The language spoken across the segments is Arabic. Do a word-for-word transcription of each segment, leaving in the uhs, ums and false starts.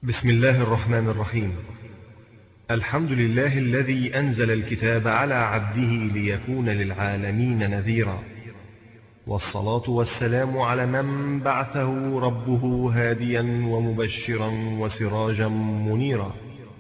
بسم الله الرحمن الرحيم. الحمد لله الذي أنزل الكتاب على عبده ليكون للعالمين نذيرا، والصلاة والسلام على من بعثه ربه هاديا ومبشرا وسراجا منيرا.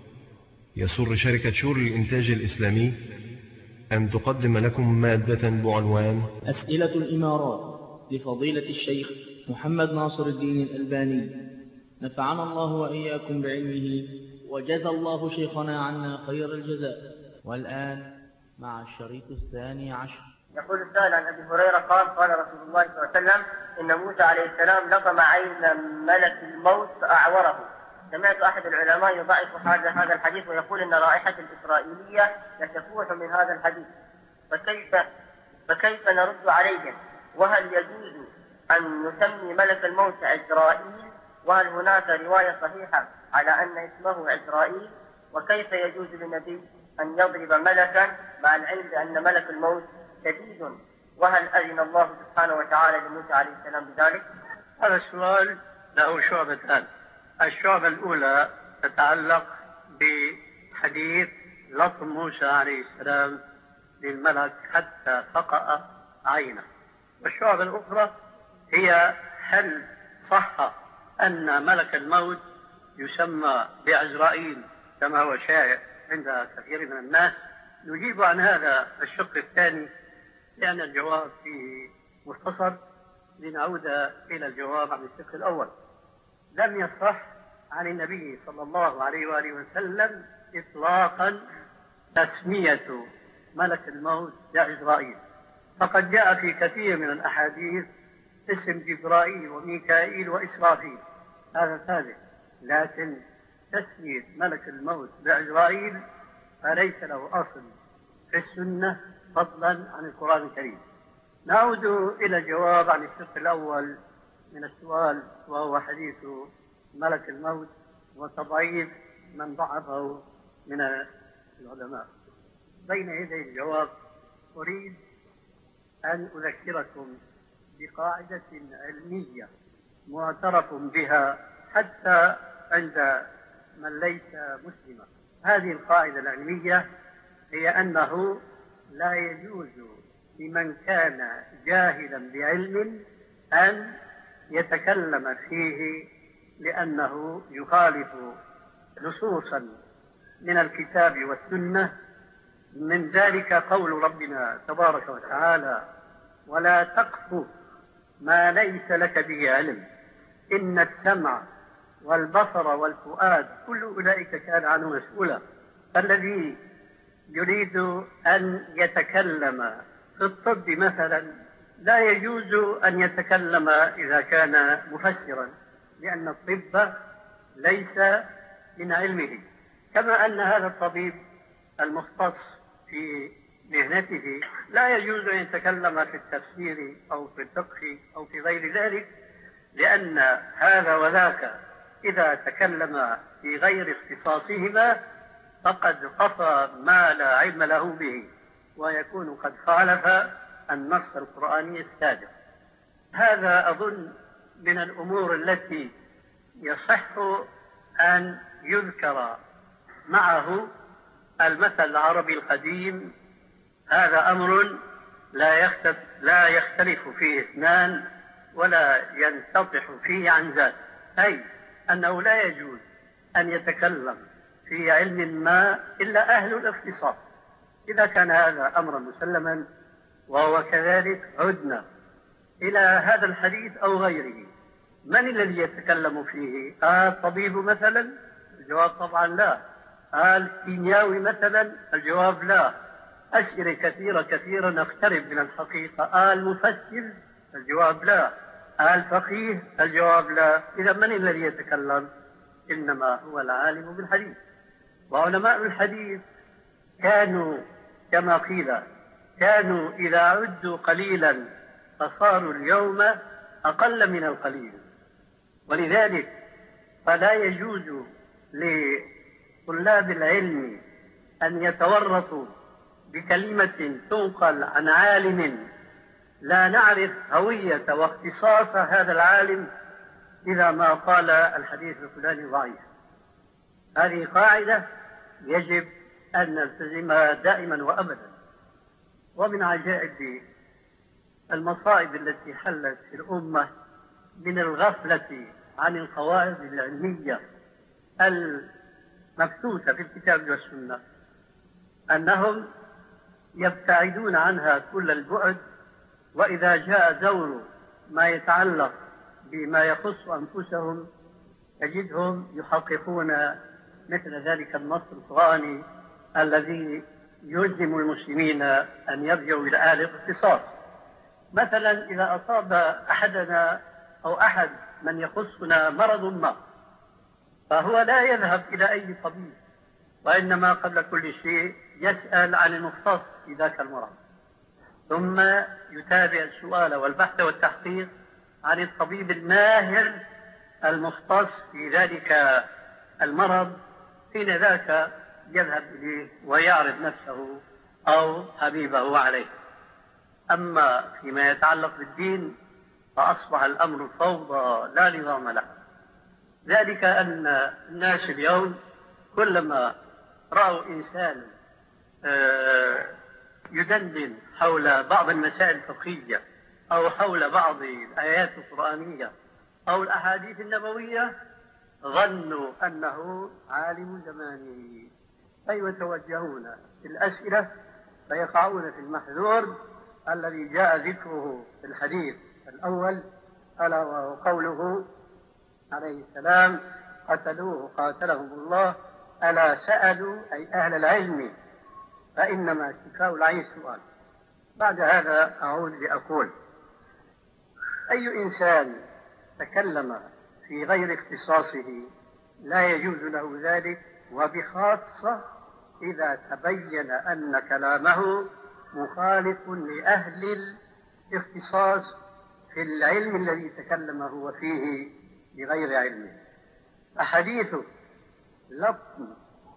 يسر شركة شور الإنتاج الإسلامي أن تقدم لكم مادة بعنوان أسئلة الإمارات لفضيلة الشيخ محمد ناصر الدين الألباني، نفعنا الله وإياكم بعلمه وجزى الله شيخنا عنا خير الجزاء. والآن مع الشريط الثاني عشر. يقول السائل عن أبي هريرة قال قال رسول الله صلى الله عليه وسلم إن موسى عليه السلام لطم عين ملك الموت فأعوره. سمعت أحد العلماء يضعف هذا هذا الحديث ويقول إن رائحة الإسرائيلية لتفوح من هذا الحديث، فكيف فكيف نرد عليهم؟ وهل يجوز أن نسمي ملك الموت عزرائيل؟ وهل هناك رواية صحيحة على أن اسمه عزرائيل؟ وكيف يجوز للنبي أن يضرب ملكا مع العلم بأن ملك الموت شديد؟ وهل أذن الله سبحانه وتعالى لموسى عليه السلام بذلك؟ هذا السؤال له شعبتان. الشعبة الأولى تتعلق بحديث لطم موسى عليه السلام للملك حتى فقأ عينه، والشعبة الأخرى هي هل صح أن ملك الموت يسمى بعزرائيل كما هو شائع عند كثير من الناس؟ نجيب عن هذا الشق الثاني لأن الجواب فيه مختصر، لنعود إلى الجواب عن الشق الأول. لم يصح عن النبي صلى الله عليه وآله وسلم إطلاقا تسمية ملك الموت بعزرائيل، فقد جاء في كثير من الأحاديث اسم جبرائيل وميكائيل وإسرافيل، هذا ثابت، لكن تسمية ملك الموت بعزرائيل فليس له أصل في السنة فضلا عن القرآن الكريم. نعود إلى الجواب عن الشق الأول من السؤال، وهو حديث ملك الموت وتضعيف من ضعفه من العلماء. بين يدي الجواب أريد أن أذكركم بقاعدة علمية معترف بها حتى عند من ليس مسلما. هذه القاعدة العلمية هي أنه لا يجوز لمن كان جاهلا بعلم أن يتكلم فيه لأنه يخالف نصوصا من الكتاب والسنة، من ذلك قول ربنا تبارك وتعالى: ولا تقف ما ليس لك به علم إن السمع والبصر والفؤاد كل أولئك كان عنه مسؤولا. فالذي يريد أن يتكلم في الطب مثلا لا يجوز أن يتكلم إذا كان مفسرا، لأن الطب ليس من علمه، كما أن هذا الطبيب المختص في مهنته لا يجوز أن يتكلم في التفسير أو في الفقه أو في غير ذلك، لأن هذا وذاك إذا تكلم في غير اختصاصهما فقد قصى ما لا علم له به، ويكون قد خالف النص القرآني السابق. هذا أظن من الأمور التي يصح أن يذكر معه المثل العربي القديم: هذا أمر لا يختلف, لا يختلف فيه اثنان ولا ينتطح فيه عن ذات، أي أنه لا يجوز أن يتكلم في علم ما إلا أهل الاختصاص. إذا كان هذا أمرا مسلما وهو كذلك، عدنا إلى هذا الحديث أو غيره، من الذي يتكلم فيه؟ آه طبيب مثلا؟ الجواب طبعا لا. آه الكيمياوي مثلا؟ الجواب لا. أسئلة كثيرة كثيرة نقترب من الحقيقة. آه المفسر؟ الجواب لا. آه الفقيه؟ الجواب لا. إذا من الذي يتكلم؟ إنما هو العالم بالحديث. وعلماء الحديث كانوا كما قيل كانوا إذا عدوا قليلا فصاروا اليوم أقل من القليل، ولذلك فلا يجوز لطلاب العلم أن يتورطوا بكلمة تنقل عن عالم لا نعرف هوية واختصاص هذا العالم إذا ما قال الحديث الفلاني ضعيف. هذه قاعدة يجب أن نلتزمها دائما وأبدا. ومن عجائب المصائب التي حلت في الأمة من الغفلة عن القواعد العلمية المبثوثة في الكتاب والسنة أنهم يبتعدون عنها كل البعد، وإذا جاء دور ما يتعلق بما يخص أنفسهم تجدهم يحققون مثل ذلك النص القرآني الذي يلزم المسلمين أن يرجعوا إلى أهل الاختصاص. مثلا إذا أصاب أحدنا أو أحد من يخصنا مرض ما، فهو لا يذهب إلى أي طبيب، وإنما قبل كل شيء يسأل عن المختص في ذاك المرض، ثم يتابع السؤال والبحث والتحقيق عن الطبيب الماهر المختص في ذلك المرض، حين ذاك يذهب إليه ويعرض نفسه أو حبيبه عليه. أما فيما يتعلق بالدين فأصبح الأمر فوضى لا نظام له، ذلك أن الناس اليوم كلما رأوا إنسان يدندن حول بعض المسائل الفقهية أو حول بعض الآيات القرآنية أو الأحاديث النبوية ظنوا أنه عالم زمانه، فيتوجهون في الأسئلة فيقعون في المحذور الذي جاء ذكره في الحديث الأول، ألا وهو قوله عليه السلام: قتلوه قاتلهم الله، ألا سألوا أي أهل العلم فإنما شفاء العين سؤال. بعد هذا أعود لأقول: أي إنسان تكلم في غير اختصاصه لا يجوز له ذلك، وبخاصة إذا تبين أن كلامه مخالف لأهل الاختصاص في العلم الذي تكلم هو فيه بغير علمه. أحاديث لطم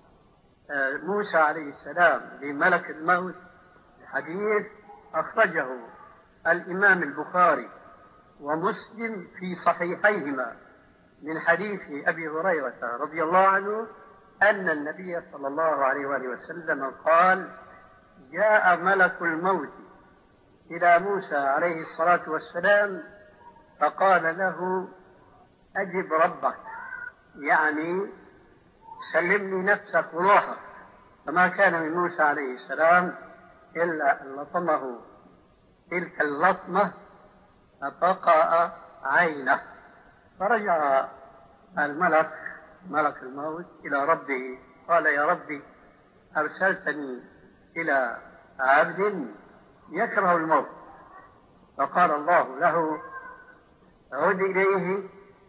موسى عليه السلام لملك الموت حديث أخرجه الإمام البخاري ومسلم في صحيحيهما من حديث أبي هريرة رضي الله عنه أن النبي صلى الله عليه وآله وسلم قال: جاء ملك الموت إلى موسى عليه الصلاة والسلام فقال له: أجب ربك، يعني سلمني نفسك وروحك. فما كان من موسى عليه السلام إلا أن لطمه تلك اللطمة فبقى عينه. فرجع الملك ملك الموت إلى ربه قال: يا ربي، أرسلتني إلى عبد يكره الموت. فقال الله له: عد إليه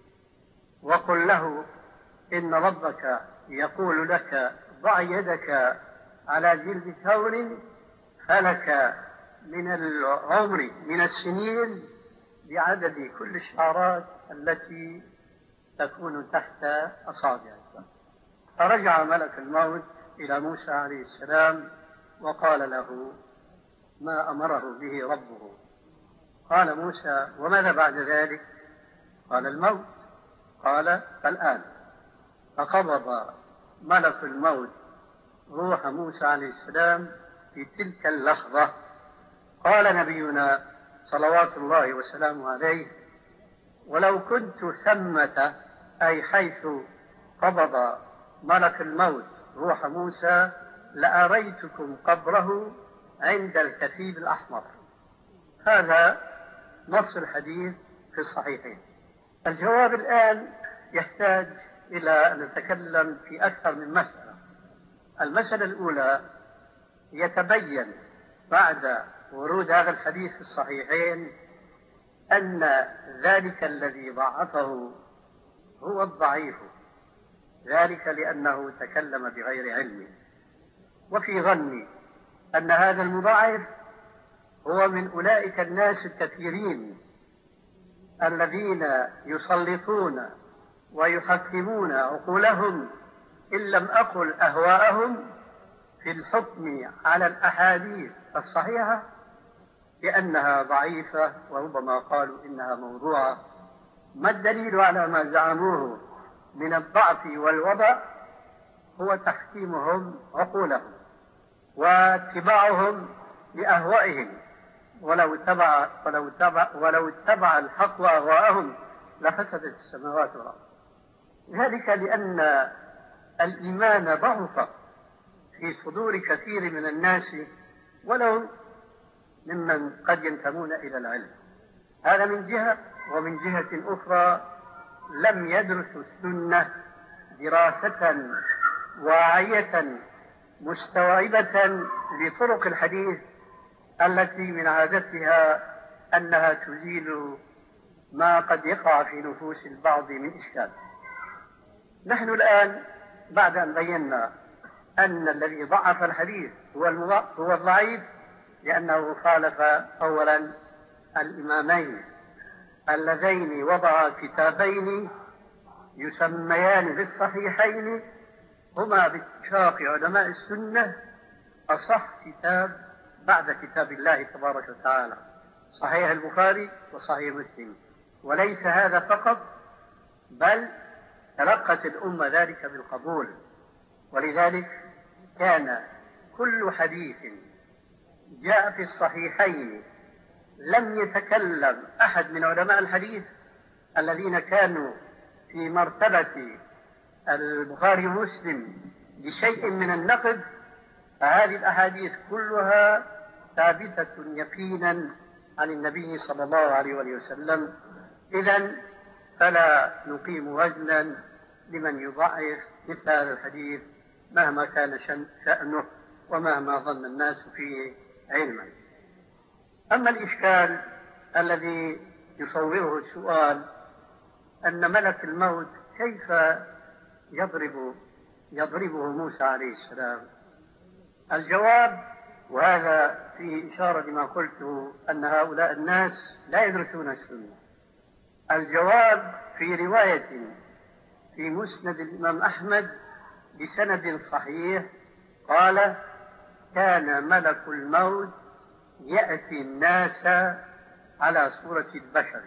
وقل له إن ربك يقول لك: ضع يدك على جلد ثور فلك من العمر من السنين بعدد كل الشعرات التي تكون تحت أصابعك. فرجع ملك الموت إلى موسى عليه السلام وقال له ما أمره به ربه. قال موسى: وماذا بعد ذلك؟ قال: الموت. قال: فالآن. فقبض ملك الموت روح موسى عليه السلام في تلك اللحظة. قال نبينا صلوات الله وسلامه عليه: ولو كنت ثمة، أي حيث قبض ملك الموت روح موسى، لأريتكم قبره عند الكثيب الأحمر. هذا نص الحديث في الصحيحين. الجواب الآن يحتاج إلى أن نتكلم في أكثر من مسألة. المسألة الأولى: يتبين بعد ورود هذا الحديث في الصحيحين أن ذلك الذي ضعفه هو الضعيف، ذلك لأنه تكلم بغير علم. وفي ظني أن هذا المضاعف هو من أولئك الناس الكثيرين الذين يسلطون ويحكمون عقولهم إن لم أقل أهواءهم في الحكم على الأحاديث الصحيحة لأنها ضعيفة، وربما قالوا إنها موضوعة. ما الدليل على ما زعموه من الضعف والوضع؟ هو تحكيمهم عقولهم واتباعهم لأهوائهم، ولو اتبع ولو اتبع ولو اتبع الحق أهواءهم لفسدت السماوات والأرض. ذلك لأن الإيمان ضعف في صدور كثير من الناس ولو ممن قد ينتمون إلى العلم. هذا من جهة، ومن جهة أخرى لم يدرسوا السنة دراسة واعية مستوعبة لطرق الحديث التي من عادتها أنها تزيل ما قد يقع في نفوس البعض من إشكال. نحن الآن بعد أن بينا أن الذي ضعف الحديث هو الضعيف لأنه خالف أولا الإمامين اللذين وضعا كتابين يسميان بالصحيحين، هما باتفاق علماء السنة أصح كتاب بعد كتاب الله تبارك وتعالى، صحيح البخاري وصحيح مسلم. وليس هذا فقط، بل تلقت الأمة ذلك بالقبول، ولذلك كان كل حديث جاء في الصحيحين لم يتكلم أحد من علماء الحديث الذين كانوا في مرتبة البخاري ومسلم بشيء من النقد، فهذه الأحاديث كلها ثابتة يقينا عن النبي صلى الله عليه وسلم. إذن فلا نقيم وزنا لمن يضعف مثل هذا الحديث مهما كان شأنه ومهما ظن الناس فيه علما. أما الإشكال الذي يصوره السؤال أن ملك الموت كيف يضرب يضربه موسى عليه السلام، الجواب، وهذا فيه إشارة لما قلته أن هؤلاء الناس لا يدرسون السنة، الجواب في رواية في مسند الإمام أحمد بسند صحيح قال: كان ملك الموت يأتي الناس على صورة البشر.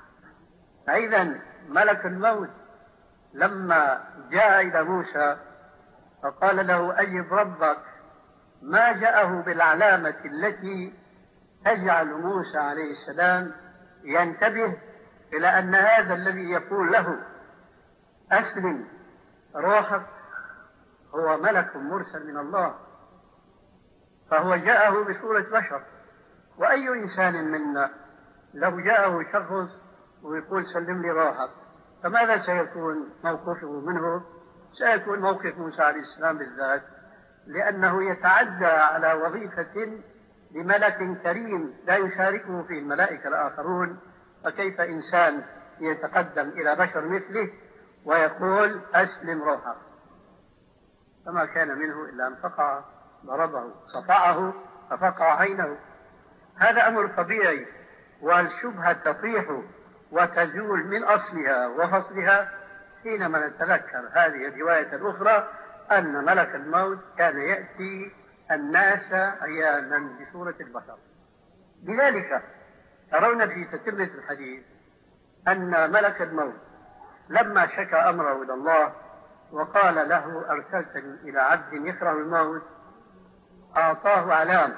فإذا ملك الموت لما جاء إلى موسى فقال له: أجب ربك، ما جاءه بالعلامة التي تجعل موسى عليه السلام ينتبه إلى أن هذا الذي يقول له أسلم روحك هو ملك مرسل من الله، فهو جاءه بصورة بشر. وأي إنسان منا لو جاءه شخص ويقول سلم لي روحك، فماذا سيكون موقفه منه؟ سيكون موقف موسى عليه السلام بالذات، لأنه يتعدى على وظيفة لملك كريم لا يشاركه فيه الملائكة الآخرون، فكيف إنسان يتقدم إلى بشر مثله ويقول أسلم روحك؟ فما كان منه إلا أن فقع ضربه، صفعه ففقع عينه. هذا أمر طبيعي، والشبهة تطيح وتزول من أصلها وفصلها حينما نتذكر هذه الرواية الأخرى أن ملك الموت كان يأتي الناس عيانا بصورة البشر. لذلك ترون في تتمة الحديث أن ملك الموت لما شكى أمره إلى الله وقال له أرسلتني إلى عبد يكره الموت، أعطاه علامة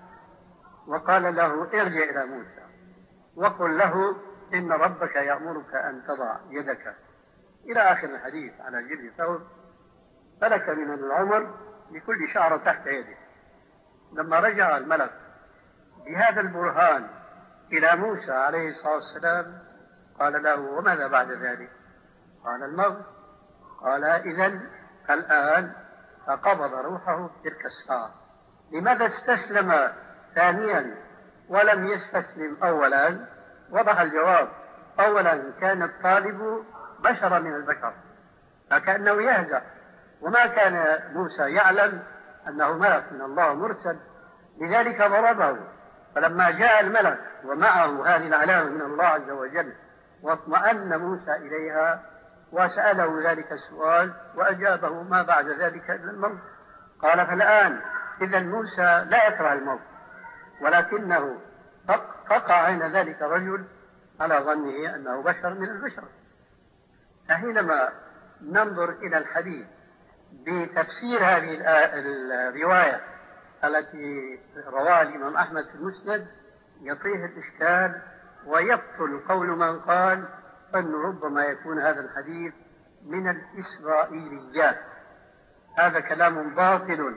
وقال له ارجع إلى موسى وقل له إن ربك يأمرك أن تضع يدك إلى آخر الحديث على جلد ثوب فلك من العمر لكل شعرة تحت يده. لما رجع الملك بهذا البرهان إلى موسى عليه الصلاة والسلام قال له: وماذا بعد ذلك؟ قال: الموت. قال: إذن الآن فقبض روحه تلك الساعة. لماذا استسلم ثانيا ولم يستسلم أولا؟ وضح الجواب: أولا كان الطالب بشرا من البشر فكأنه يهزأ، وما كان موسى يعلم أنه ملك من الله مرسل، لذلك ضربه. فلما جاء الملك ومعه هذه العلامة من الله عز وجل واطمأن موسى إليها وسأله ذلك السؤال وأجابه ما بعد ذلك إلا الموت. قال: فالآن إذن موسى لا يكره الموت، ولكنه فقع عين ذلك الرجل على ظنه أنه بشر من البشر. فحينما ننظر إلى الحديث بتفسير هذه الرواية التي رواها الإمام أحمد في المسند يطيح الإشكال ويبطل قول من قال أنه ربما يكون هذا الحديث من الإسرائيليات. هذا كلام باطل،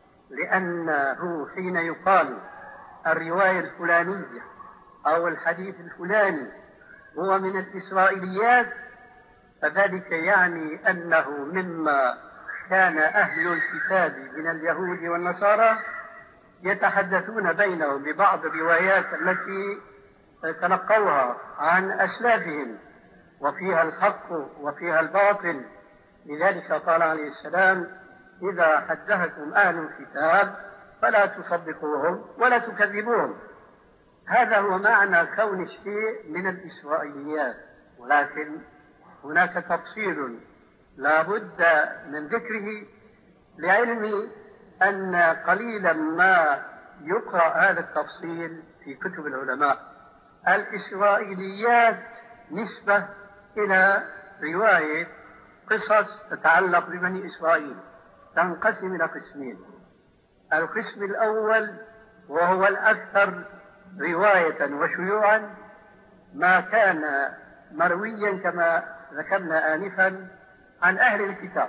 لأنه حين يقال الرواية الفلانية أو الحديث الفلاني هو من الإسرائيليات فذلك يعني أنه مما كان أهل الكتاب من اليهود والنصارى يتحدثون بينهم ببعض الروايات التي تلقوها عن أسلافهم وفيها الحق وفيها الباطل. لذلك قال عليه السلام: إذا حدثكم أهل الكتاب فلا تصدقوهم ولا تكذبوهم. هذا هو معنى كون الشيء من الإسرائيليات، ولكن هناك تفصيل لا بد من ذكره، لعلمي أن قليلا ما يقرأ هذا التفصيل في كتب العلماء. الإسرائيليات نسبة إلى رواية قصص تتعلق ببني إسرائيل، تنقسم إلى قسمين. القسم الأول وهو الأكثر رواية وشيوعا ما كان مرويا كما ذكرنا آنفا عن أهل الكتاب،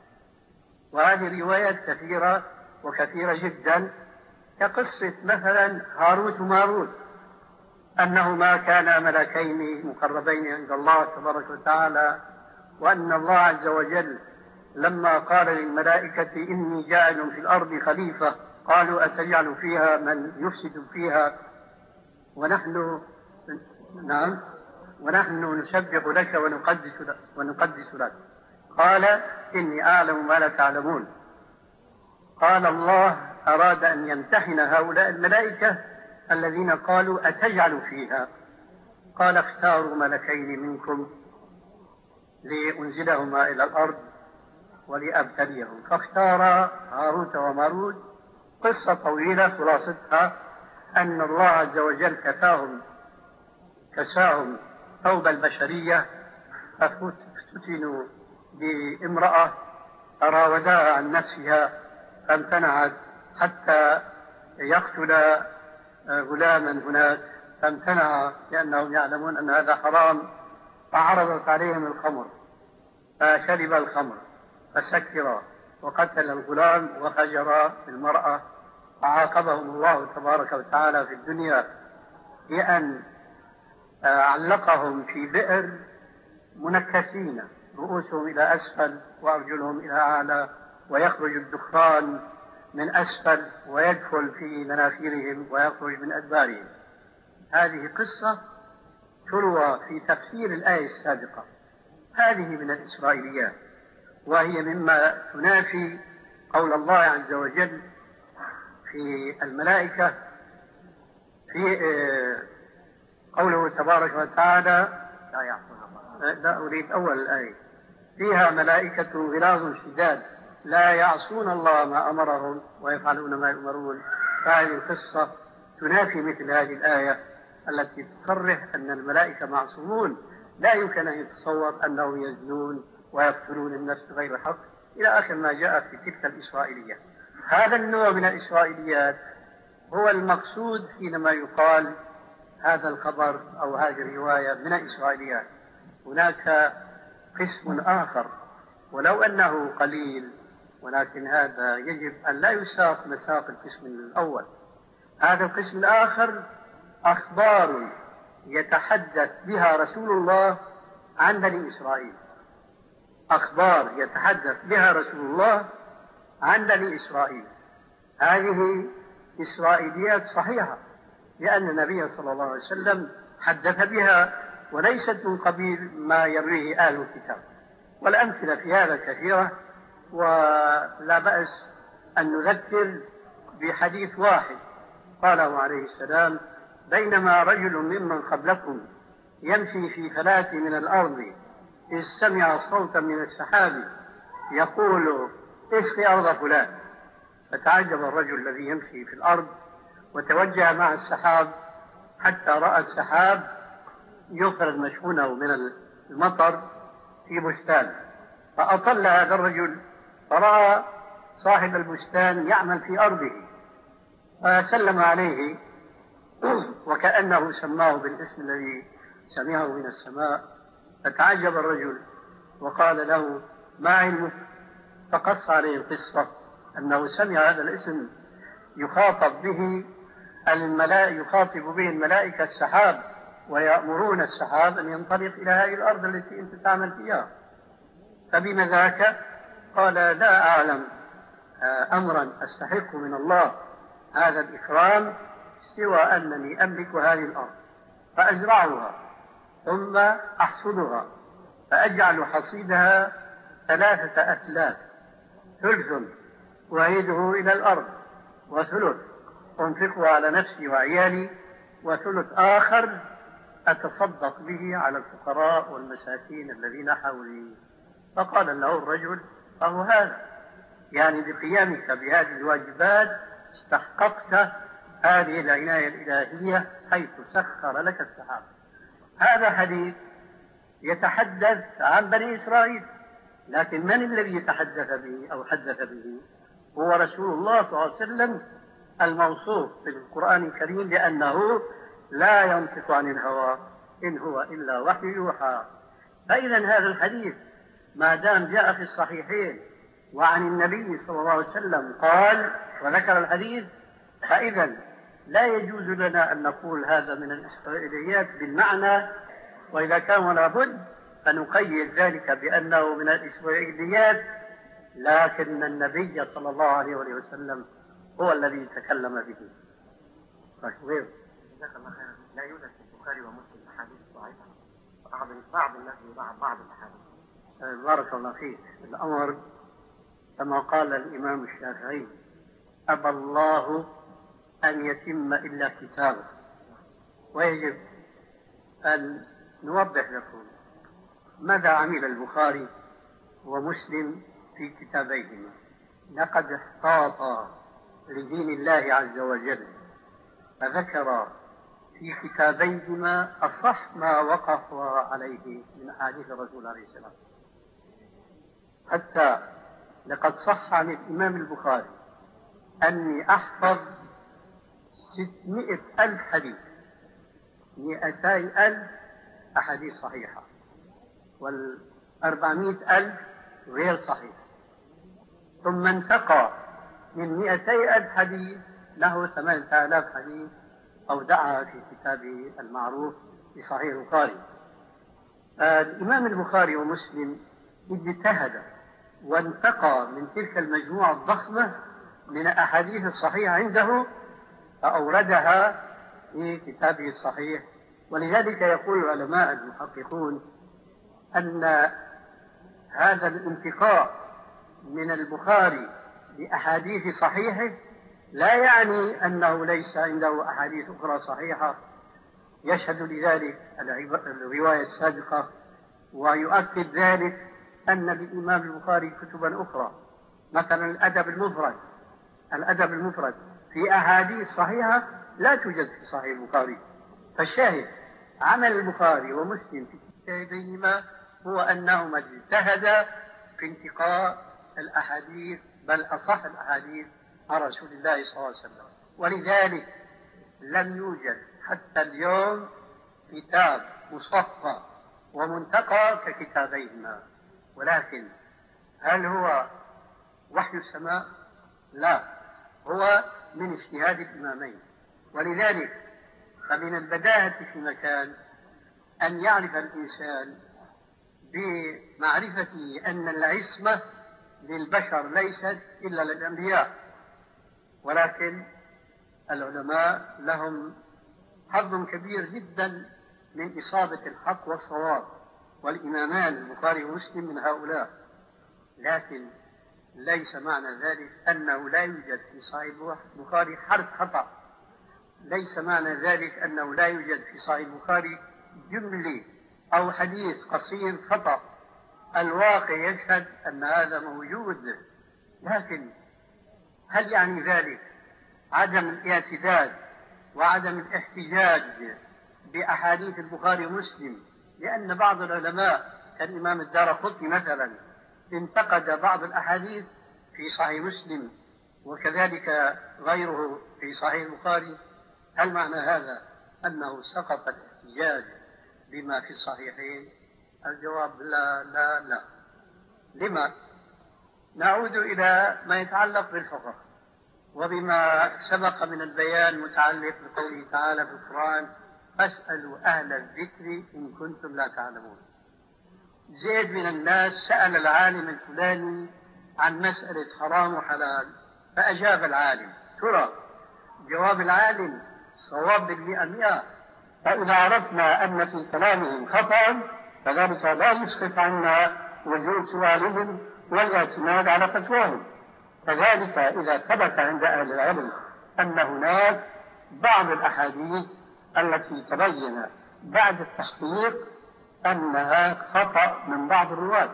وهذه روايات كثيرة وكثيرة جدا، كقصة مثلا هاروت وماروت، أنهما كانا ملكين مقربين عند الله تبارك وتعالى، وأن الله عز وجل لما قال للملائكة إني جاعل في الأرض خليفة قالوا أتجعل فيها من يفسد فيها ونحن نعم ونحن نسبح لك ونقدس لك, ونقدس لك قال إني أعلم ما لا تعلمون. قال الله أراد أن يمتحن هؤلاء الملائكة الذين قالوا أتجعل فيها، قال اختاروا ملكين منكم لأنزلهما إلى الأرض ولأبتليهم، فاختار هاروت وماروت. قصة طويلة خلاصتها أن الله عز وجل كفاهم كساهم ثوب البشرية، ففتنوا بامرأة راودها عن نفسها فامتنعت حتى يقتل غلاما هناك، فامتنع لأنهم يعلمون أن هذا حرام، فعرضت عليهم الخمر فشرب الخمر فسكر وقتل الغلام وهجر المرأة، فعاقبهم الله تبارك وتعالى في الدنيا بأن علقهم في بئر منكسين رؤوسهم إلى أسفل وأرجلهم إلى أعلى، ويخرج الدخان من أسفل ويدخل في مناخيرهم ويخرج من أدبارهم. هذه قصة تروى في تفسير الآية السابقة، هذه من الإسرائيليات، وهي مما تنافي قول الله عز وجل في الملائكة في قوله تبارك وتعالى لا يعصون الله، لا أريد أول الآية، فيها ملائكة غلاظ شداد لا يعصون الله ما أمرهم ويفعلون ما يؤمرون. فهذه القصة تنافي مثل هذه الآية التي تصرح أن الملائكة معصومون، لا يمكن أن يتصور أنهم يزنون ويقتلون النفس بغير حق إلى آخر ما جاء في تلك الإسرائيليات. هذا النوع من الإسرائيليات هو المقصود حينما يقال هذا الخبر أو هذه الرواية من الإسرائيليات. هناك قسم آخر ولو أنه قليل، ولكن هذا يجب أن لا يساق مساق القسم الأول. هذا القسم الآخر أخبار يتحدث بها رسول الله عن بني إسرائيل، أخبار يتحدث بها رسول الله عن بني إسرائيل. هذه إسرائيليات صحيحة، لأن النبي صلى الله عليه وسلم حدث بها وليست من قبيل ما يرويه أهل الكتاب. والأمثلة في هذا كثيرة، ولا بأس أن نذكر بحديث واحد قاله عليه السلام: بينما رجل ممن قبلكم يمشي في فلاة من الأرض إذ سمع صوتا من السحاب يقول اسقي أرض فلان، فتعجب الرجل الذي يمشي في الأرض وتوجه مع السحاب حتى رأى السحاب يخرج مشحونه من المطر في بستان، فأطل هذا الرجل فرأى صاحب البستان يعمل في أرضه فسلم عليه وكأنه سماه بالاسم الذي سمعه من السماء، فتعجب الرجل وقال له: ما علمك؟ فقص عليه القصة أنه سمع هذا الاسم يخاطب به الملائكة، يخاطب به الملائكة السحاب، ويأمرون السحاب أن ينطلق إلى هذه الأرض التي أنت تعمل فيها. فبما ذاك؟ قال: لا أعلم أمرا أستحق من الله هذا الإكرام سوى أنني أملك هذه الأرض فأزرعها ثم أحصدها فأجعل حصيدها ثلاثة أتلاف، ثلث أعيده إلى الأرض وثلث أنفقه على نفسي وعيالي وثلث آخر أتصدق به على الفقراء والمساكين الذين حولي. فقال له الرجل: فهو هذا، يعني بقيامك بهذه الواجبات استحققت هذه العناية الإلهية حيث سخر لك السحاب. هذا حديث يتحدث عن بني إسرائيل، لكن من الذي يتحدث به أو حدث به؟ هو رسول الله صلى الله عليه وسلم الموصوف في القرآن الكريم بأنه لا ينطق عن الهوى إن هو إلا وحي يوحى. فإذا هذا الحديث ما دام جاء في الصحيحين وعن النبي صلى الله عليه وسلم قال وذكر الحديث، فإذا لا يجوز لنا أن نقول هذا من الإسرائيليات بالمعنى، وإذا كان لابد فنقيد ذلك بأنه من الإسرائيليات، لكن النبي صلى الله عليه وسلم هو الذي تكلم به. طيب لا يوجد في البخاري ومسلم أحاديث ضعيفة، بعض بعض الناس يضع بعض الأحاديث. بارك الله فيك. الأمر كما قال الإمام الشافعي: أبى الله أن يتم إلا كتابه. ويجب أن نوضح لكم ماذا عمل البخاري ومسلم في كتابيهما. لقد احتاط لدين الله عز وجل فذكر في كتابيهما أصح ما وقف عليه من أحاديث الرسول عليه السلام. حتى لقد صح عن الإمام البخاري أني أحفظ ستمائة ألف حديث، مئتي ألف أحاديث صحيحة والأربعمائة ألف غير صحيح، ثم انتقى من مئتي ألف حديث له ثمانية آلاف حديث أودعها في كتابه المعروف في صحيح البخاري. الإمام البخاري ومسلم اجتهد وانتقى من تلك المجموعة الضخمة من الأحاديث الصحيحة عنده فأوردها في كتابه الصحيح. ولذلك يقول العلماء المحققون أن هذا الانتقاء من البخاري لأحاديث صحيحة لا يعني أنه ليس عنده أحاديث أخرى صحيحة، يشهد لذلك الرواية السابقة، ويؤكد ذلك أن للإمام البخاري كتبا أخرى، مثلا الأدب المفرد. الأدب المفرد في أحاديث صحيحة لا توجد في صحيح البخاري. فالشاهد عمل البخاري ومسلم في كتابيهما هو أنهما اجتهدا في انتقاء الأحاديث، بل أصح الأحاديث عن رسول الله صلى الله عليه وسلم. ولذلك لم يوجد حتى اليوم كتاب مصفى ومنتقى ككتابيهما. ولكن هل هو وحي السماء؟ لا، هو من اجتهاد الإمامين. ولذلك فمن البداهة في مكان أن يعرف الإنسان بمعرفته أن العصمة للبشر ليست إلا للأنبياء، ولكن العلماء لهم حظ كبير جدا من إصابة الحق والصواب، والإمامان البخاري ومسلم من هؤلاء. لكن ليس معنى ذلك أنه لا يوجد في صحيح البخاري حرف خطأ، ليس معنى ذلك أنه لا يوجد في صحيح البخاري جملة أو حديث قصير خطأ. الواقع يشهد أن هذا موجود، لكن هل يعني ذلك عدم الاعتداد وعدم الاحتجاج بأحاديث البخاري ومسلم؟ لأن بعض العلماء كالإمام الدارقطني مثلا انتقد بعض الأحاديث في صحيح مسلم وكذلك غيره في صحيح البخاري، هل معنى هذا أنه سقط الاحتجاج بما في الصحيحين؟ الجواب لا لا لا. لما؟ نعود إلى ما يتعلق بالفقه وبما سبق من البيان متعلق بقوله تعالى في القرآن: فاسألوا أهل الذكر إن كنتم لا تعلمون. زيد من الناس سأل العالم الفلاني عن مسألة حرام وحلال، فأجاب العالم. ترى جواب العالم صواب بالمئة مئة، فإذا عرفنا أن في كلامهم خطأ فذلك لا يسقط عنا وجود سؤالهم والاعتماد على فتواهم. كذلك إذا ثبت عند أهل العلم أن هناك بعض الأحاديث التي تبين بعد التحقيق أنها خطأ من بعض الرواة،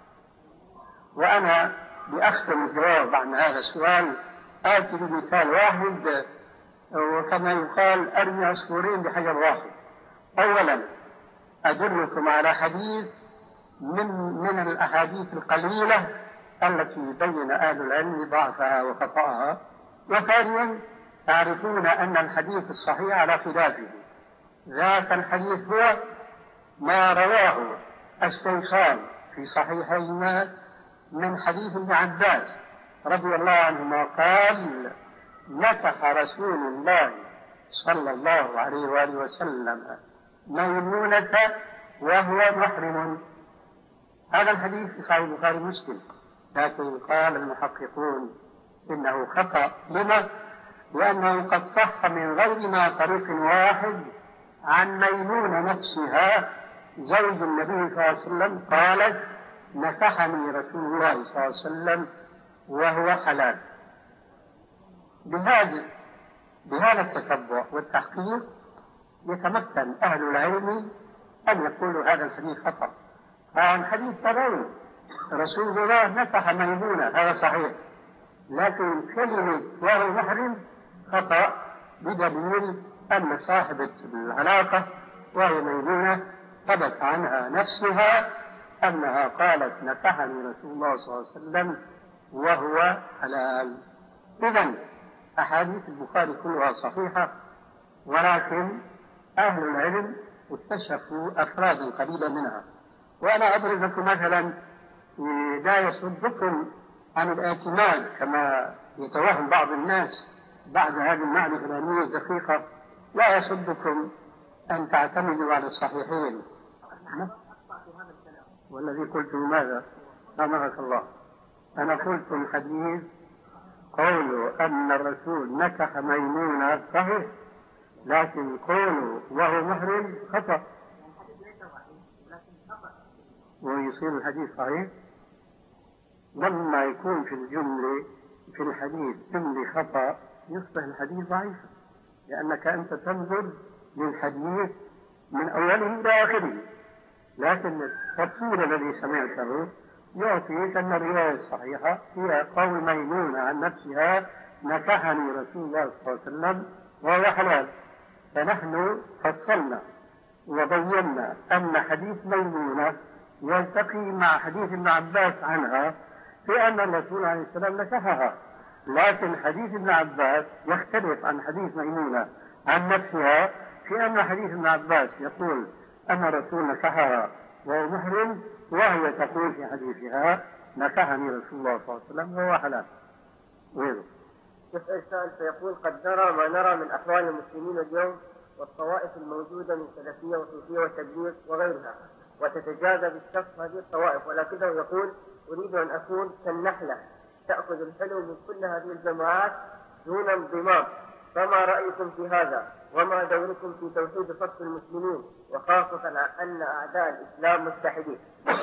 وأنا بأختم الجواب عن هذا السؤال آتي بمثال واحد، وكما يقال أرمي عصفورين بحجر واحد. أولا أدلكم على حديث من من الأحاديث القليلة التي بين أهل العلم ضعفها وخطأها. وثانيا تعرفون أن الحديث الصحيح على خلافه. ذاك الحديث هو ما رواه الشيخان في صحيحيهما من حديث ابن عباس رضي الله عنهما قال: نكح رسول الله صلى الله عليه وآله وسلم ميمونة وهو محرم. هذا الحديث في صحيح البخاري ومسلم، لكن قال المحققون إنه خطأ. لما؟ لأنه قد صح من غير ما طريق واحد عن ميمونة نفسها زوج النبي صلى الله عليه وسلم قالت: نكحني رسول الله صلى الله عليه وسلم وهو حلال. بهذا بهذا التتبع والتحقيق يتمكن أهل العلم أن يقولوا هذا الحديث خطأ. عن حديث ترون رسول الله نكح ميمونة هذا صحيح، لكن كلمة وهو محرم خطأ، بدليل أن صاحبة العلاقة وهي ميمونة ثبت عنها نفسها أنها قالت: نكحني رسول الله صلى الله عليه وسلم وهو حلال. إذن أحاديث البخاري كلها صحيحة، ولكن أهل العلم اكتشفوا أفرادا قليلا منها. وأنا أضرب لكم مثلا لا يصدكم عن الاعتماد كما يتوهم بعض الناس بعد هذه المعرفة العلمية الدقيقة، لا يصدكم أن تعتمدوا على الصحيحين. والذي قلت ماذا؟ أمرك الله. أنا قلت الحديث قولوا أن الرسول نكح ميمونة صحيح، لكن قولوا وهو محرم خطأ. ويصير الحديث صحيح لما يكون في الجملة في الحديث جملة خطأ يصبح الحديث ضعيف، لأنك أنت تنظر للحديث من أوله إلى آخره، لكن التفسير الذي سمعته يعطيك أن الرواية الصحيحة هي قول ميمونة عن نفسها: نكحني رسول الله صلى الله عليه وسلم وهو حلال. فنحن فصلنا وبينا أن حديث ميمونة يلتقي مع حديث ابن عباس عنها في أن الرسول عليه السلام نكحها، لكن حديث ابن عباس يختلف عن حديث ميمونة عن نفسها في أن حديث ابن عباس يقول أن الرسول نكحها وهو محرم، وهي تقول في حديثها: نكحني رسول الله صلى الله عليه وسلم وهو حلال. غيره يسأل سائل فيقول: قد نرى ما نرى من أحوال المسلمين اليوم والطوائف الموجودة من سلفية وصوفية وتبليغ وغيرها، وتتجاذب بالشخص هذه الطوائف، ولكنه يقول: أريد أن أكون كالنحلة تأخذ الحلو من كل هذه الجماعات دون انضمام، فما رأيكم في هذا؟ وما دوركم في توحيد صف المسلمين، وخاصة أن أعداء الإسلام متحدين؟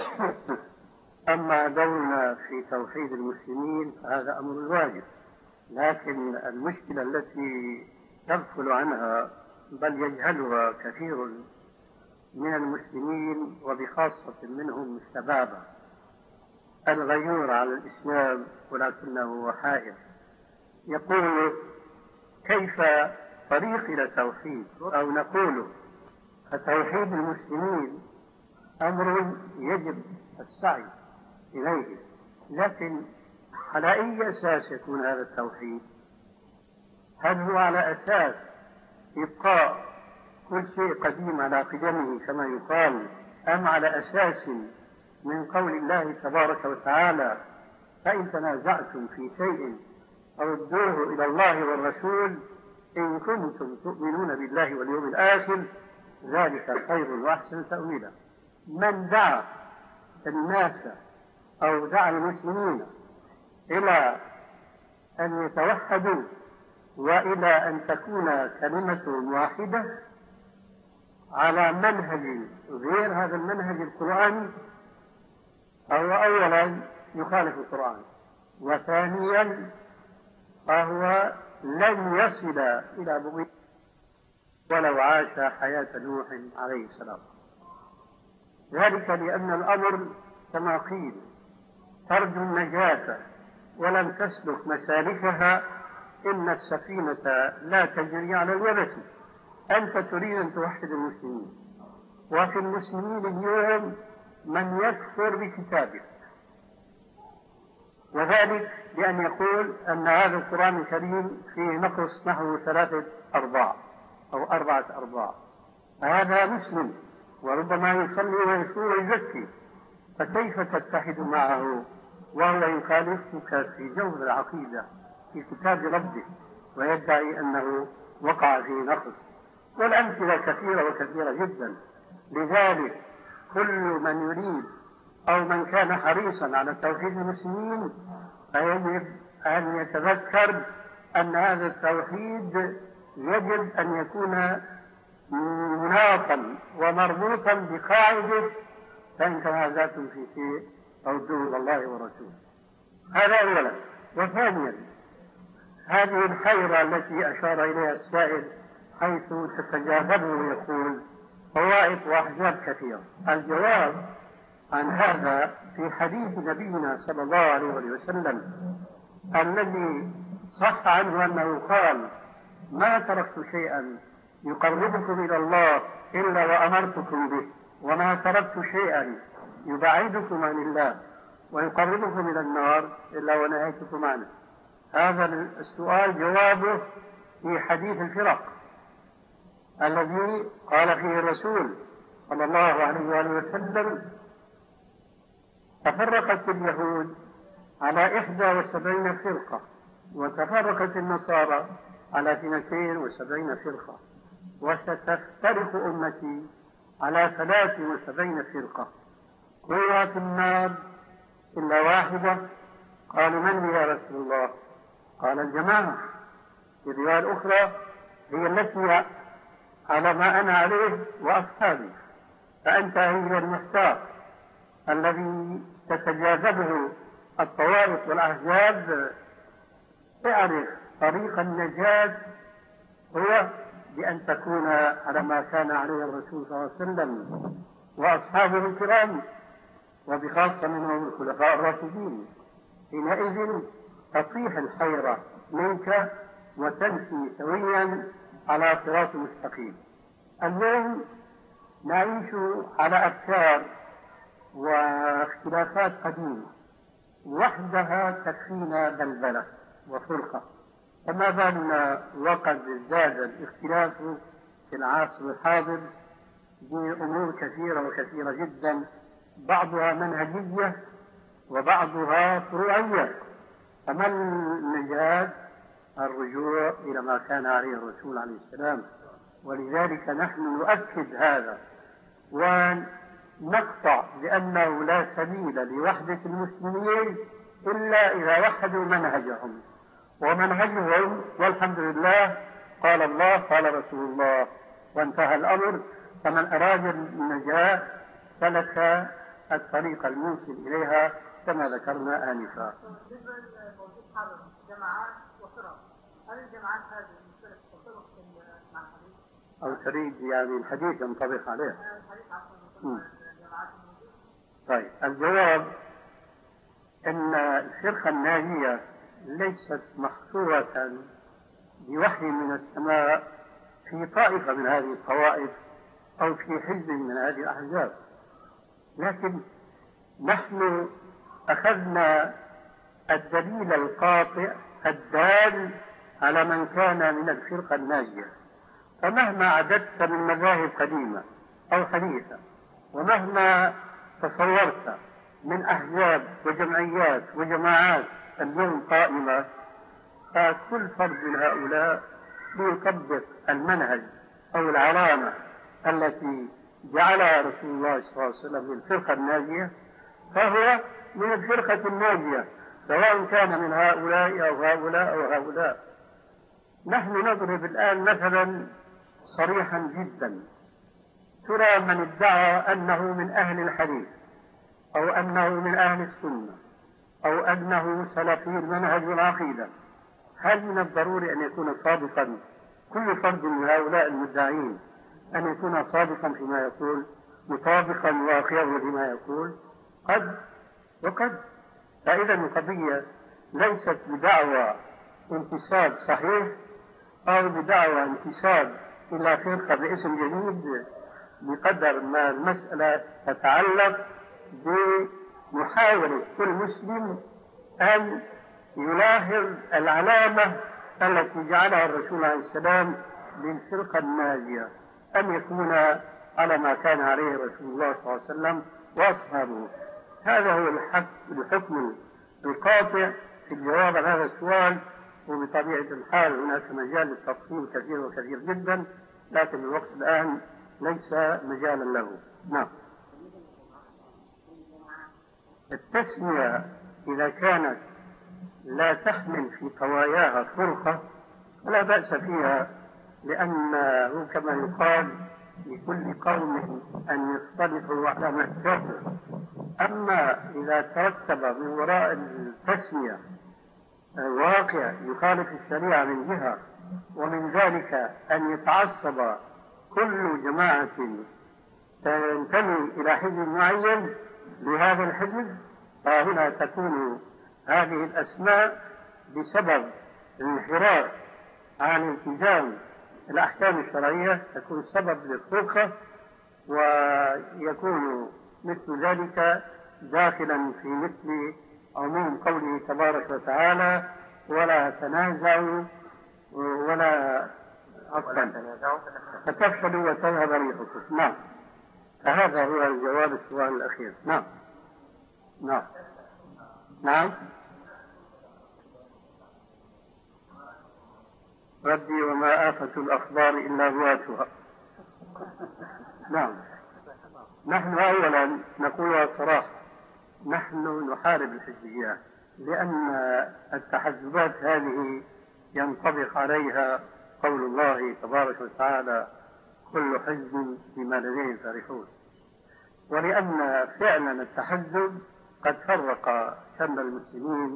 أما دورنا في توحيد المسلمين فهذا أمر واجب، لكن المشكلة التي تغفل عنها بل يجهلها كثير من المسلمين وبخاصة منهم الشباب الغيور على الإسلام ولكنه حائر، يقول: كيف طريق إلى التوحيد؟ أو نقول فتوحيد المسلمين أمر يجب السعي إليه، لكن على أي أساس يكون هذا التوحيد؟ هل هو على أساس إبقاء كل شيء قديم على قدمه كما يقال، أم على أساس من قول الله تبارك وتعالى فإن تنازعتم في شيء فردوه إلى الله والرسول إن كنتم تؤمنون بالله واليوم الآخر ذلك خير وأحسن تأويلا. من دعا الناس أو دعا المسلمين إلى أن يتوحدوا وإلى أن تكون كلمة واحدة على منهج غير هذا المنهج القرآني، فهو أولا يخالف القرآن، وثانيا فهو لن يصل إلى بغي ولو عاش حياة نوح عليه السلام. ذلك لأن الأمر كما قيل ترجو النجاة ولم تسلك مسالكها إن السفينة لا تجري على اليبس. أنت تريد أن توحد المسلمين، وفي المسلمين اليوم من يكفر بكتابه، وذلك بأن يقول أن هذا القرآن الكريم فيه نقص نحو ثلاثة أرباع أو أربعة أرباع. هذا مسلم وربما يصلي ويصوم ويزكي، فكيف تتحد معه وهو يخالفك في جوهر العقيدة في كتاب ربه ويدعي أنه وقع فيه نقص؟ والأمثلة كثيرة وكثيرة جدا. لذلك كل من يريد أو من كان حريصا على توحيد المسلمين فيجب أن يتذكر أن هذا التوحيد يجب أن يكون مناطا ومربوطا بقاعدة فإن تنازعتم في شيء فردوه إلى الله ورسوله. هذا أولا. وثانيا هذه الحيرة التي أشار إليها السائل حيث تتجاذبه ويقول طوائف وأحزاب كثيرة. الجواب عن هذا في حديث نبينا صلى الله عليه وسلم الذي صح عنه أنه قال ما تركت شيئا يقربكم إلى الله إلا وأمرتكم به، وما تركت شيئا يبعدكم عن الله ويقربكم إلى النار إلا ونهيتكم عنه. هذا السؤال جوابه في حديث الفرق الذي قال فيه الرسول صلى الله عليه وآله وسلم تفرقت اليهود على إحدى وسبعين فرقة وتفرقت النصارى على اثنتين وسبعين فرقة وستفترق أمتي على ثلاث وسبعين فرقة كلها في النار إلا واحدة. قالوا من هي يا رسول الله؟ قال الجماعة. في الرواية الأخرى هي التي على ما أنا عليه وأصحابي، فأنت هي المختار الذي تتجاذبه الطوائف والأحزاب. اعرف طريق النجاة هو بأن تكون على ما كان عليه الرسول صلى الله عليه وسلم وأصحابه الكرام وبخاصة منهم الخلفاء الراشدين. حينئذ تطيح الحيرة منك وتمشي سويا على صراط مستقيم. اليوم نعيش على أفكار واختلافات قديمة وحدها تكفينا بلبلة وفرقة، فما بالنا وقد ازداد الاختلاف في العصر الحاضر بأمور كثيرة وكثيرة جدا، بعضها منهجية وبعضها فروعية. فما النجاة؟ الرجوع إلى ما كان عليه الرسول عليه السلام. ولذلك نحن نؤكد هذا ونقطع بأنه لا سبيل لوحدة المسلمين إلا إذا وحدوا منهجهم، ومنهجهم والحمد لله قال الله قال رسول الله وانتهى الأمر. فمن أراد النجاة سلك الطريق الموصل إليها كما ذكرنا آنفا. بالنسبة لموضوع حرب جماعات وفرق، هل الجماعات هذه مختلفة وفرق مع الحديث؟ أو تريد يعني الحديث ينطبق عليه؟ الحديث عفوا الجماعات الموجودة. طيب الجواب أن الفرقة الناجية ليست محصورة بوحي من السماء في طائفة من هذه الطوائف أو في حزب من هذه الأحزاب، لكن نحن أخذنا الدليل القاطع الدال على من كان من الفرقة الناجية. فمهما عددت من مذاهب قديمة أو حديثة، ومهما تصورت من أحزاب وجمعيات وجماعات اليوم قائمة، فكل فرد من هؤلاء ليطبق المنهج أو العلامة التي جعلها رسول الله صلى الله عليه وسلم للفرقة الناجية، فهو من الفرقة الناجية، سواء كان من هؤلاء أو هؤلاء أو هؤلاء. نحن نضرب الآن مثلا صريحا جدا: ترى من ادعى أنه من أهل الحديث أو أنه من أهل السنة أو أنه سلفي المنهج والعقيدة، هل من الضروري أن يكون صادقا؟ كل فرد من هؤلاء المدعين أن يكون صادقا فيما يقول، مطابقا واقعا لما يقول؟ قد وقد. فإذا القضية ليست بدعوى انتساب صحيح أو بدعوى انتساب إلى فرقة باسم جديد، بقدر ما المسألة تتعلق بمحاولة كل مسلم أن يلاحظ العلامة التي جعلها الرسول عليه السلام للفرقة الناجية، أن يكون على ما كان عليه رسول الله صلى الله عليه وسلم وأصحابه. هذا هو الحق الحكم القاطع في الجواب على هذا السؤال. وبطبيعة الحال هناك مجال للتفصيل كثير وكثير جدا، لكن الوقت الآن ليس مجالا له. نعم. التسمية إذا كانت لا تحمل في طواياها فرقة فلا بأس فيها، لأنه كما يقال لكل قوم أن يصطلحوا على ما اتفقوا. أما إذا ترتب من وراء التسمية واقع يخالف الشريعة من جهة، ومن ذلك أن يتعصب كل جماعة تنتمي إلى حزب معين لهذا الحزب، فهنا تكون هذه الأسماء بسبب الانحراف عن التزام الأحكام الشرعية تكون سبب للفرقة، ويكون مثل ذلك داخلا في مثل عموم قوله تبارك وتعالى: ولا تنازعوا ولا عفوا فتفشلوا وتذهب ريحكم. نعم. فهذا هو الجواب السؤال الأخير. نعم نعم نعم. ردي: وما آفة الأخبار إلا ذواتها. نعم. نحن أولا نقولها صراحة، نحن نحارب الحزبيات، لأن التحزبات هذه ينطبق عليها قول الله تبارك وتعالى: كل حزب بما لديهم فرحون. ولأن فعلا التحزب قد فرق شمل المسلمين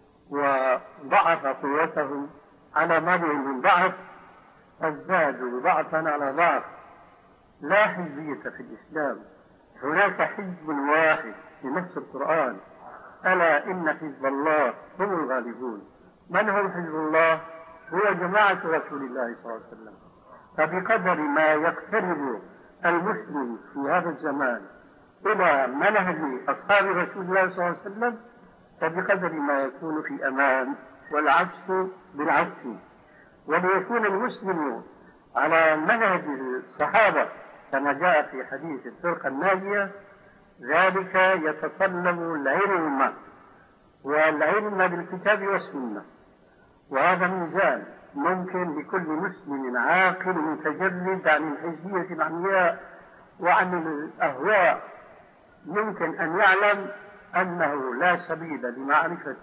وضعف قوتهم على ما بهم من ضعف، فازدادوا ضعفا على ضعف. لا حزبية في الإسلام، هناك حزب واحد في نفس القرآن: ألا إن حزب الله هم الغالبون. من هم حزب الله؟ هو جماعة رسول الله صلى الله عليه وسلم. فبقدر ما يقترب المسلم في هذا الزمان إلى منهج أصحاب رسول الله صلى الله عليه وسلم فبقدر ما يكون في أمان، والعكس بالعكس. وليكون المسلم على منهج الصحابة كما جاء في حديث الفرقة الناجية، ذلك يتطلب العلم، والعلم بالكتاب والسنة. وهذا ميزان ممكن لكل مسلم عاقل متجرد عن الحزبية العمياء وعن الأهواء، يمكن أن يعلم أنه لا سبيل لمعرفة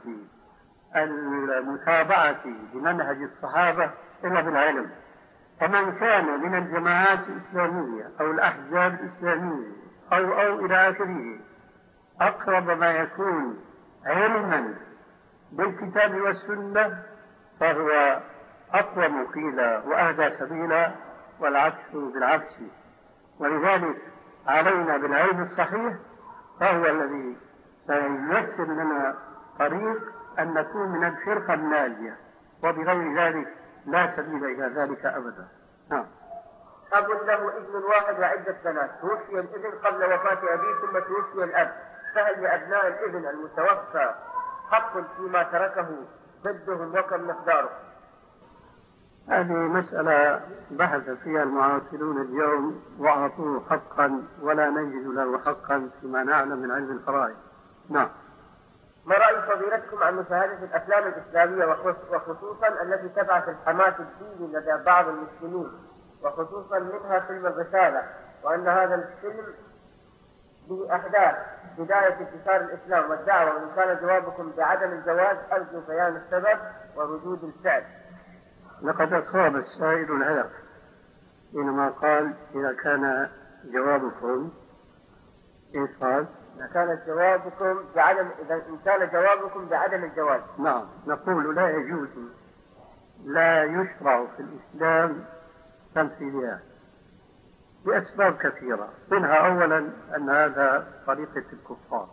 المتابعة بمنهج الصحابة إلا بالعلم. فمن كان من الجماعات الإسلامية أو الأحزاب الإسلامية أو أو إلى آخره أقرب ما يكون علما بالكتاب والسنة فهو أقوم قيلا وأهدى سبيلا، والعكس بالعكس. ولذلك علينا بالعلم الصحيح، فهو الذي سييسر لنا طريق أن نكون من الفرقة الناجية، وبغير ذلك لا سبيل إلى ذلك أبدا. نعم. أب له ابن واحد وعدة بنات، توفي الابن قبل وفاة أبيه ثم توفي الأب، فهل لأبناء الابن المتوفى حق فيما تركه ضدهم وكم مقداره؟ هذه مسألة بحث فيها المعاصرون اليوم وأعطوه حقا ولا نجد له حقا فيما نعلم من علم الفرائض. نعم. ما رأي فضيلتكم عن مشاهدة الأفلام الإسلامية وخصوصا التي تبعث الحماس الديني لدى بعض المسلمين وخصوصا منها فيلم الرسالة، وأن هذا الفيلم به أحداث بداية انتشار الإسلام والدعوة، وإن كان جوابكم بعدم الجواز أرجو بيان السبب وردود الفعل. لقد أصاب السائل الهدف حينما قال إذا كان جوابكم إيش قال؟ إذا كان جوابكم بعدم إذا إن كان جوابكم بعدم الجواز. نعم، نقول لا يجوز، لا يشرع في الإسلام تمثيليات لأسباب كثيرة، منها أولا أن هذا طريقة الكفار،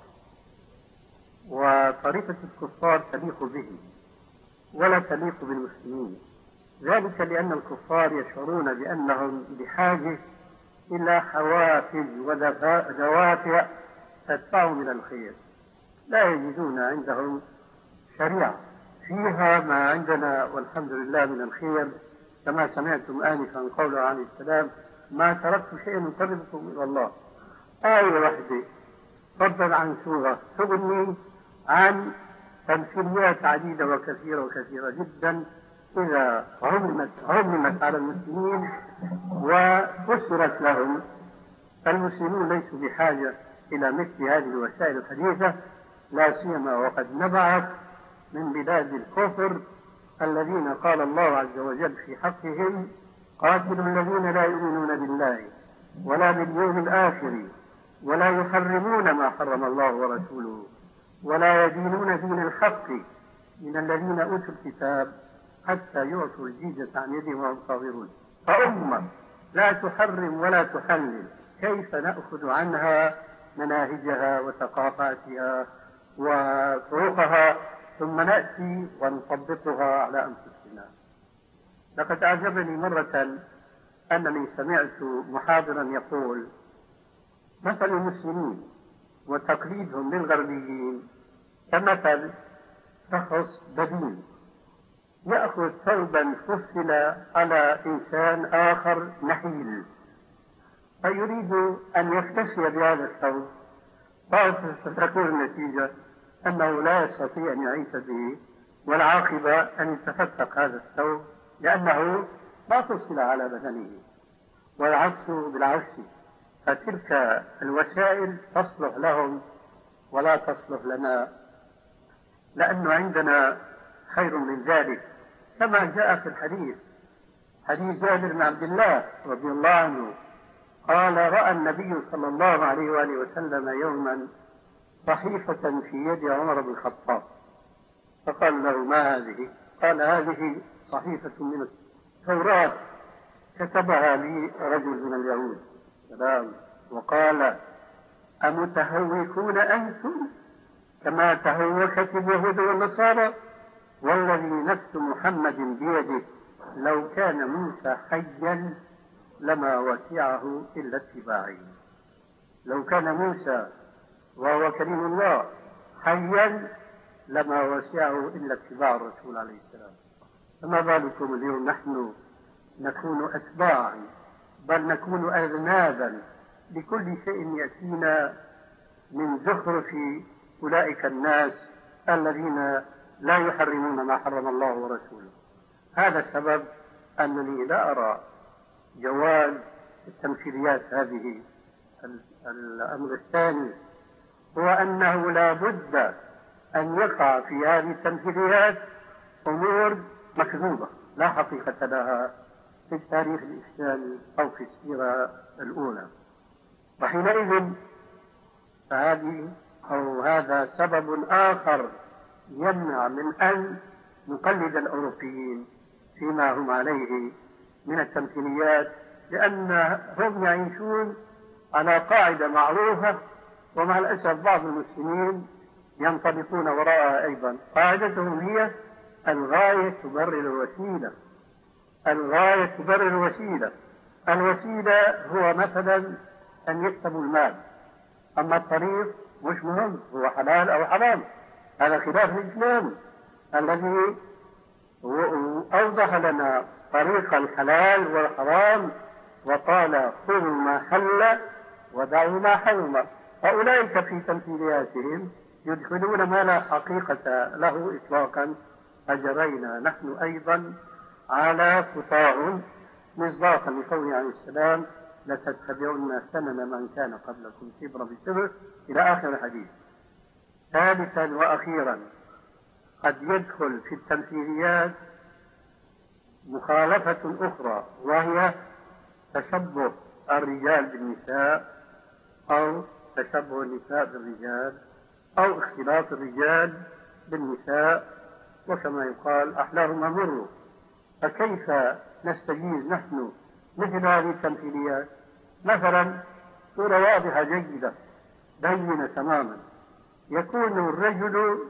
وطريقة الكفار تليق به ولا تليق بالمسلمين، ذلك لأن الكفار يشعرون بأنهم بحاجة إلى حوافز ودوافع تدفعهم إلى الخير، لا يجدون عندهم شريعة فيها ما عندنا والحمد لله من الخير، كما سمعتم آنفا قوله عليه السلام ما تركت شيئا يقربكم إلى الله. آية واحدة فضلا عن سورة تغني عن تمثيليات عديدة وكثيرة وكثيرة جدا إذا عممت عممت على المسلمين وفسرت لهم. المسلمون ليسوا بحاجة إلى مثل هذه الوسائل الحديثة، لا سيما وقد نبعت من بلاد الكفر الذين قال الله عز وجل في حقهم قاتلوا الذين لا يؤمنون بالله ولا باليوم الآخر ولا يحرمون ما حرم الله ورسوله ولا يدينون دين الحق من الذين أوتوا الكتاب حتى يعطوا الجزية عن يدهم وهم صاغرون. فأمة لا تحرم ولا تحلل كيف نأخذ عنها مناهجها وثقافاتها وطرقها ثم نأتي ونطبقها على أنفسنا؟ لقد أعجبني مرة أنني سمعت محاضرا يقول مثل المسلمين وتقليدهم للغربيين كمثل شخص بدين يأخذ ثوبا فصل على إنسان آخر نحيل فيريد أن يفتشي بهذا الثوب، فتكون النتيجة أنه لا يستطيع أن يعيش به، والعاقبة أن يتفتق هذا الثوب لأنه ما فصل على بدنه، والعكس بالعكس. فتلك الوسائل تصلح لهم ولا تصلح لنا، لأنه عندنا خير من ذلك، كما جاء في الحديث حديث جابر بن عبد الله رضي الله عنه قال رأى النبي صلى الله عليه وآله وسلم يوما صحيفة في يد عمر بن الخطاب، فقال له ما هذه؟ قال هذه صحيفة من التوراة كتبها لي رجل من اليهود. سلام. وقال أمتهوكون أنتم كما تهوكت اليهود والنصارى؟ والذي نفس محمد بيده لو كان موسى حيا لما وسعه إلا اتباعي. لو كان موسى وهو كريم الله حيا لما وسعه إلا اتباع الرسول عليه السلام، فما بالكم اليوم نحن نكون أتباعا بل نكون أذنابا لكل شيء يأتينا من زخرف أولئك الناس الذين لا يحرمون ما حرم الله ورسوله. هذا السبب أنني لا أرى جواز التمثيليات هذه. الأمر الثاني هو أنه لا بد أن يقع في هذه التمثيليات أمور مكذوبة لا حقيقة لها في التاريخ الإسلامي أو في السيرة الأولى، وحينئذ فهذه أو هذا سبب آخر يمنع من أن نقلد الأوروبيين فيما هم عليه من التمثيليات، لأنهم يعيشون على قاعدة معروفة، ومع الأسف بعض المسلمين ينطبقون وراءها أيضا. قاعدتهم هي الغاية تبرر الوسيلة، الغاية تبرر الوسيلة. الوسيلة هو مثلا أن يكسبوا المال، أما الطريق مش مهم هو حلال أو حرام، هذا خلاف الإسلام الذي أوضح لنا طريق الحلال والحرام وقال خذوا ما حل ودعوا ما حرم. فأولئك في تمثيلياتهم يدخلون ما لا حقيقة له إطلاقا، فجرينا نحن أيضا على خطاهم مصداقا لقوله عليه السلام لتتبعن سنن من كان قبلكم شبرا بشبر إلى آخر الحديث. ثالثا وأخيرا قد يدخل في التمثيليات مخالفة أخرى، وهي تشبه الرجال بالنساء أو تشبه النساء بالرجال أو اختلاط الرجال بالنساء، وكما يقال أحلاهما مر. فكيف نستجيز نحن مثل هذه التمثيليات؟ مثلا صورة واضحة جيدة بينة تماما، يكون الرجل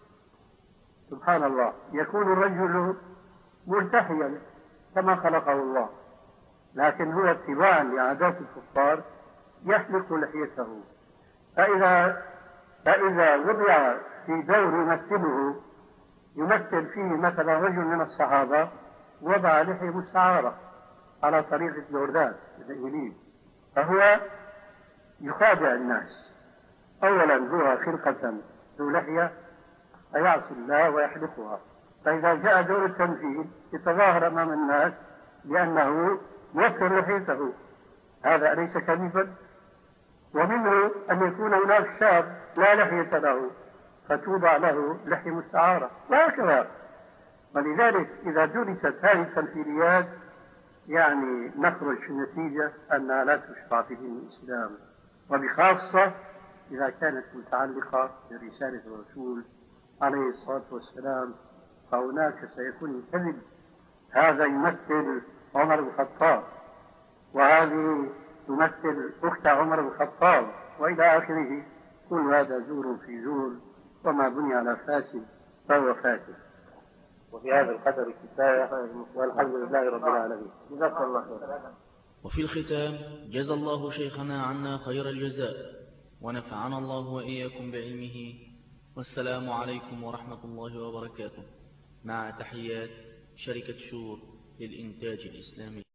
سبحان الله يكون الرجل ملتحيا كما خلقه الله، لكن هو اتباعا لعادات الكفار يحلق لحيته. فإذا فإذا وضع في دور يمثله يمثل فيه مثلا رجل من الصحابة وضع لحية مستعارة على طريقة جوردان الإنجليز، فهو يخادع الناس. أولا هو خلقة ذو لحية فيعصي الله ويحلقها، فإذا جاء دور التمثيل يتظاهر أمام الناس لأنه يوفر لحيته، هذا أليس كذبا؟ ومنه أن يكون هناك شاب لا لحية له فتوضع له لحية مستعارة وهكذا. ولذلك إذا درست هذه التمثيليات يعني نخرج في النتيجة أنها لا تشرع في دين الإسلام، وبخاصة إذا كانت متعلقة برسالة الرسول عليه الصلاة والسلام، فهناك سيكون كذب. هذا يمثل عمر بن الخطاب، وهذه تمثل أخت عمر بن الخطاب، وإلى آخره. كل هذا زور في زور، وما بني على فاسد فهو فاسد. وفي هذا القدر كفاية، والحمد لله رب العالمين. جزاك الله خير. وفي الختام جزى الله شيخنا عنا خير الجزاء، ونفعنا الله وإياكم بعلمه، والسلام عليكم ورحمة الله وبركاته، مع تحيات شركة شور للإنتاج الإسلامي.